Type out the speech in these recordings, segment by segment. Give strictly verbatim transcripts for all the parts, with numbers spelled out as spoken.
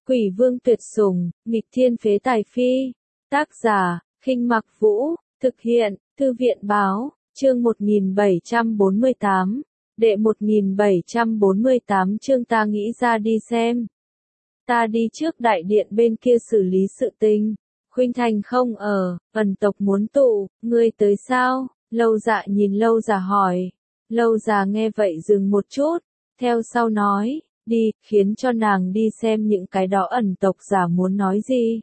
Quỷ vương tuyệt sủng, nghịch thiên phế tài phi. Tác giả, Khinh Mặc Vũ, thực hiện, Thư viện báo, chương một nghìn bảy trăm bốn mươi tám, đệ một nghìn bảy trăm bốn mươi tám chương ta nghĩ ra đi xem. Ta đi trước đại điện bên kia xử lý sự tình. Khuynh Thành không ở, ẩn tộc muốn tụ, ngươi tới sao? Lâu Dạ nhìn Lâu Già hỏi. Lâu Già nghe vậy dừng một chút, theo sau nói, đi, khiến cho nàng đi xem những cái đó ẩn tộc giả muốn nói gì.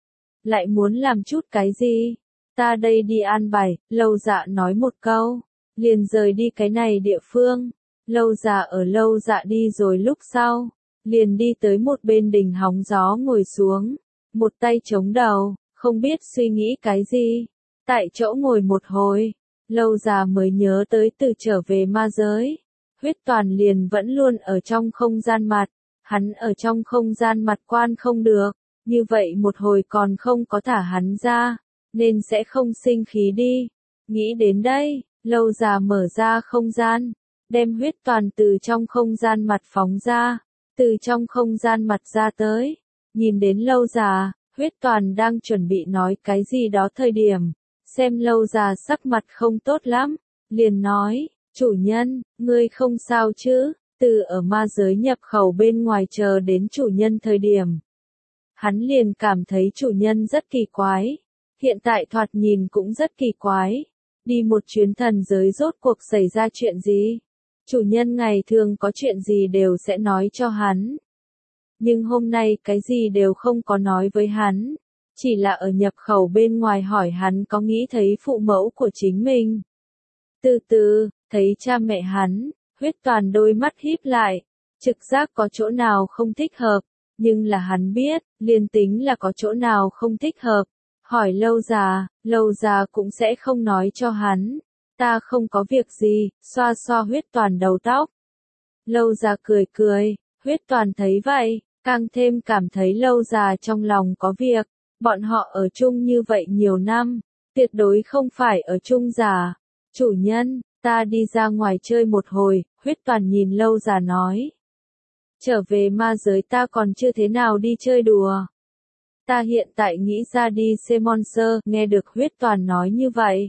Lại muốn làm chút cái gì? Ta đây đi an bài, Lâu Dạ nói một câu, liền rời đi cái này địa phương. Lâu Già ở Lâu Dạ đi rồi lúc sau, liền đi tới một bên đình hóng gió ngồi xuống, một tay chống đầu, không biết suy nghĩ cái gì. Tại chỗ ngồi một hồi, Lâu Già mới nhớ tới từ trở về ma giới. Huyết Toàn liền vẫn luôn ở trong không gian mặt, hắn ở trong không gian mặt quan không được, như vậy một hồi còn không có thả hắn ra, nên sẽ không sinh khí đi. Nghĩ đến đây, Lâu Già mở ra không gian, đem Huyết Toàn từ trong không gian mặt phóng ra, từ trong không gian mặt ra tới, nhìn đến Lâu Già, Huyết Toàn đang chuẩn bị nói cái gì đó thời điểm, xem Lâu Già sắc mặt không tốt lắm, liền nói, chủ nhân, ngươi không sao chứ? Từ ở ma giới nhập khẩu bên ngoài chờ đến chủ nhân thời điểm, hắn liền cảm thấy chủ nhân rất kỳ quái, hiện tại thoạt nhìn cũng rất kỳ quái, đi một chuyến thần giới rốt cuộc xảy ra chuyện gì? Chủ nhân ngày thường có chuyện gì đều sẽ nói cho hắn, nhưng hôm nay cái gì đều không có nói với hắn, chỉ là ở nhập khẩu bên ngoài hỏi hắn có nghĩ thấy phụ mẫu của chính mình. Từ từ, thấy cha mẹ hắn, Huyết Toàn đôi mắt híp lại, trực giác có chỗ nào không thích hợp, nhưng là hắn biết, liền tính là có chỗ nào không thích hợp, hỏi Lâu Già, Lâu Già cũng sẽ không nói cho hắn. Ta không có việc gì, xoa xoa Huyết Toàn đầu tóc. Lâu Già cười cười, Huyết Toàn thấy vậy, càng thêm cảm thấy Lâu Già trong lòng có việc, bọn họ ở chung như vậy nhiều năm, tuyệt đối không phải ở chung giả. Chủ nhân, ta đi ra ngoài chơi một hồi, Huyết Toàn nhìn Lâu Già nói. Trở về ma giới ta còn chưa thế nào đi chơi đùa. Ta hiện tại nghĩ ra đi xem monster, nghe được Huyết Toàn nói như vậy.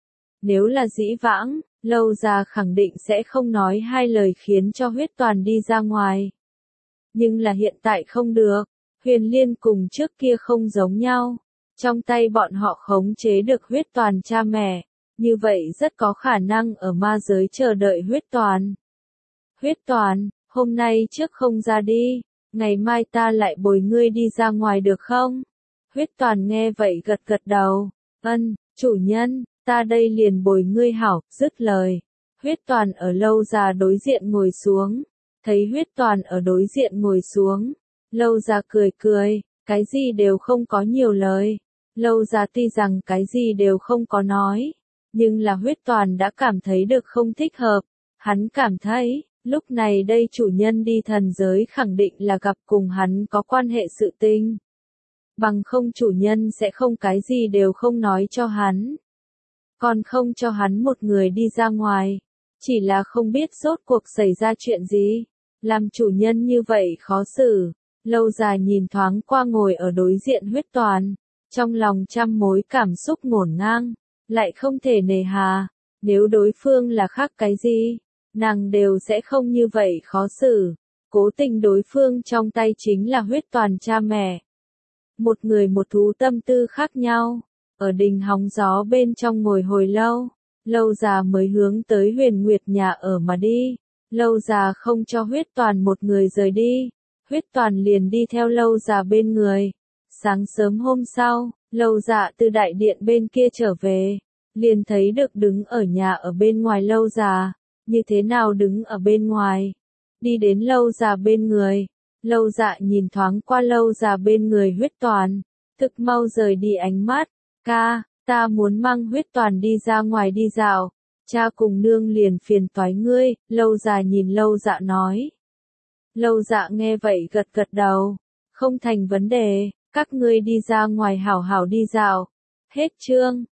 Nếu là dĩ vãng, Lâu Già khẳng định sẽ không nói hai lời khiến cho Huyết Toàn đi ra ngoài. Nhưng là hiện tại không được, Huyền Liên cùng trước kia không giống nhau. Trong tay bọn họ khống chế được Huyết Toàn cha mẹ, như vậy rất có khả năng ở ma giới chờ đợi Huyết Toàn. Huyết Toàn, hôm nay trước không ra đi, ngày mai ta lại bồi ngươi đi ra ngoài được không? Huyết Toàn nghe vậy gật gật đầu, ân, chủ nhân, ta đây liền bồi ngươi hảo, dứt lời. Huyết Toàn ở Lâu Già đối diện ngồi xuống, thấy Huyết Toàn ở đối diện ngồi xuống, Lâu Già cười cười, cái gì đều không có nhiều lời. Lâu Già tuy rằng cái gì đều không có nói, nhưng là Huyết Toàn đã cảm thấy được không thích hợp, hắn cảm thấy, lúc này đây chủ nhân đi thần giới khẳng định là gặp cùng hắn có quan hệ sự tình. Bằng không chủ nhân sẽ không cái gì đều không nói cho hắn. Còn không cho hắn một người đi ra ngoài, chỉ là không biết rốt cuộc xảy ra chuyện gì, làm chủ nhân như vậy khó xử. Lâu Già nhìn thoáng qua ngồi ở đối diện Huyết Toàn, trong lòng trăm mối cảm xúc ngổn ngang, lại không thể nề hà, nếu đối phương là khác cái gì, nàng đều sẽ không như vậy khó xử. Cố tình đối phương trong tay chính là Huyết Toàn cha mẹ. Một người một thú tâm tư khác nhau, ở đình hóng gió bên trong ngồi hồi lâu, Lâu Già mới hướng tới Huyền Nguyệt nhà ở mà đi. Lâu Già không cho Huyết Toàn một người rời đi, Huyết Toàn liền đi theo Lâu Già bên người. Sáng sớm hôm sau, Lâu Dạ từ đại điện bên kia trở về, liền thấy được đứng ở nhà ở bên ngoài Lâu Già. Như thế nào đứng ở bên ngoài? Đi đến Lâu Già bên người, Lâu Dạ nhìn thoáng qua Lâu Già bên người Huyết Toàn, thực mau rời đi ánh mắt. Ca, ta muốn mang Huyết Toàn đi ra ngoài đi dạo, cha cùng nương liền phiền toái ngươi. Lâu Già nhìn Lâu Dạ nói. Lâu Dạ nghe vậy gật gật đầu, không thành vấn đề, các ngươi đi ra ngoài hảo hảo đi dạo. Hết chương.